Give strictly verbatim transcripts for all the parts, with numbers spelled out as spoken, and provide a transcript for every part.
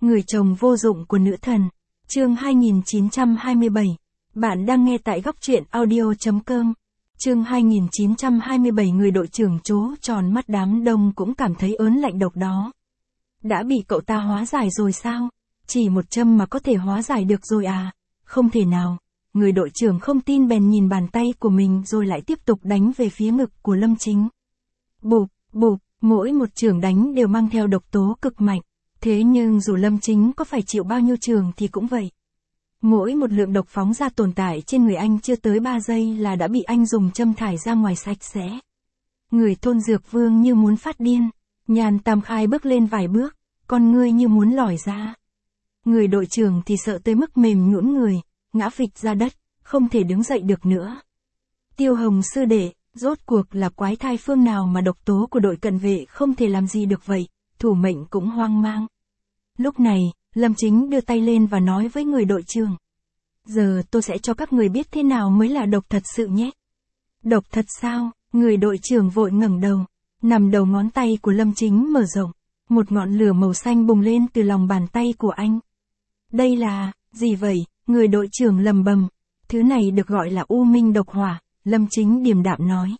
Người chồng vô dụng của nữ thần. Chương hai nghìn chín trăm hai mươi bảy. Bạn đang nghe tại góc truyện audio chấm com. Chương hai nghìn chín trăm hai mươi bảy. Người đội trưởng trố tròn mắt, đám đông cũng cảm thấy ớn lạnh độc đó. Đã bị cậu ta hóa giải rồi sao? Chỉ một châm mà có thể hóa giải được rồi à? Không thể nào. Người đội trưởng không tin bèn nhìn bàn tay của mình rồi lại tiếp tục đánh về phía ngực của Lâm Chính. Bụp, bụp, mỗi một chưởng đánh đều mang theo độc tố cực mạnh. Thế nhưng dù Lâm Chính có phải chịu bao nhiêu chưởng thì cũng vậy. Mỗi một lượng độc phóng ra tồn tại trên người anh chưa tới ba giây là đã bị anh dùng châm thải ra ngoài sạch sẽ. Người Thôn Dược Vương như muốn phát điên. Nhàn Tam Khai bước lên vài bước, con ngươi như muốn lòi ra. Người đội trưởng thì sợ tới mức mềm nhũn người, ngã phịch ra đất, không thể đứng dậy được nữa. Tiêu Hồng sư đệ, rốt cuộc là quái thai phương nào mà độc tố của đội cận vệ không thể làm gì được vậy? Thủ mệnh cũng hoang mang. Lúc này, Lâm Chính đưa tay lên và nói với người đội trưởng. Giờ tôi sẽ cho các người biết thế nào mới là độc thật sự nhé. Độc thật sao? Người đội trưởng vội ngẩng đầu. Nằm đầu ngón tay của Lâm Chính mở rộng. Một ngọn lửa màu xanh bùng lên từ lòng bàn tay của anh. Đây là, gì vậy? Người đội trưởng lầm bầm. Thứ này được gọi là U Minh độc hỏa, Lâm Chính điềm đạm nói.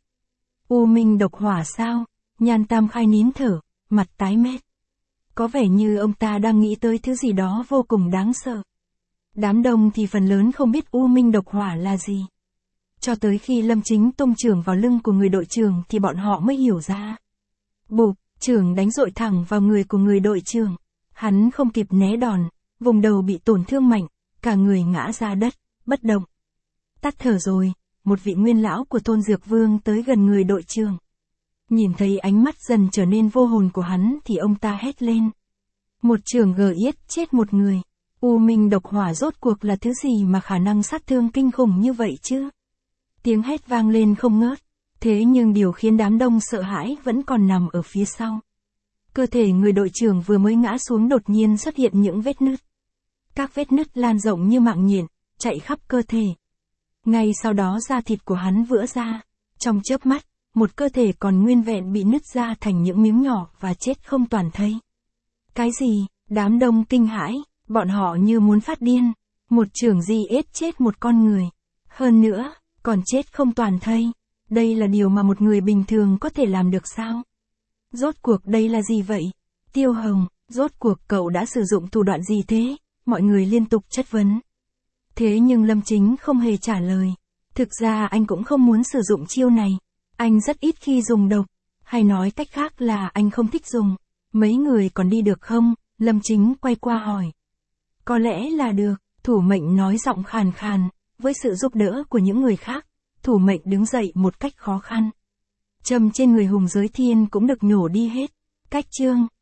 U Minh độc hỏa sao? Nhan Tam Khai nín thở, mặt tái mét. Có vẻ như ông ta đang nghĩ tới thứ gì đó vô cùng đáng sợ. Đám đông thì phần lớn không biết U Minh độc hỏa là gì. Cho tới khi Lâm Chính tung chưởng vào lưng của người đội trưởng thì bọn họ mới hiểu ra. Bụp, chưởng đánh dội thẳng vào người của người đội trưởng. Hắn không kịp né đòn, vùng đầu bị tổn thương mạnh, cả người ngã ra đất, bất động. Tắt thở rồi, một vị nguyên lão của Thôn Dược Vương tới gần người đội trưởng. Nhìn thấy ánh mắt dần trở nên vô hồn của hắn thì ông ta hét lên. Một chưởng gờ yết chết một người. U Minh độc hỏa rốt cuộc là thứ gì mà khả năng sát thương kinh khủng như vậy chứ? Tiếng hét vang lên không ngớt. Thế nhưng điều khiến đám đông sợ hãi vẫn còn nằm ở phía sau. Cơ thể người đội trưởng vừa mới ngã xuống đột nhiên xuất hiện những vết nứt. Các vết nứt lan rộng như mạng nhện, chạy khắp cơ thể. Ngay sau đó da thịt của hắn vỡ ra. Trong chớp mắt, một cơ thể còn nguyên vẹn bị nứt ra thành những miếng nhỏ và chết không toàn thây. Cái gì? Đám đông kinh hãi, bọn họ như muốn phát điên. Một chưởng di ết chết một con người. Hơn nữa, còn chết không toàn thây. Đây là điều mà một người bình thường có thể làm được sao? Rốt cuộc đây là gì vậy? Tiêu Hồng, rốt cuộc cậu đã sử dụng thủ đoạn gì thế? Mọi người liên tục chất vấn. Thế nhưng Lâm Chính không hề trả lời. Thực ra anh cũng không muốn sử dụng chiêu này. Anh rất ít khi dùng độc. Hay nói cách khác là anh không thích dùng. Mấy người còn đi được không? Lâm Chính quay qua hỏi. Có lẽ là được, Thủ Mệnh nói giọng khàn khàn. Với sự giúp đỡ của những người khác, Thủ Mệnh đứng dậy một cách khó khăn. Châm trên người Hùng Giới Thiên cũng được nhổ đi hết. Cách chương.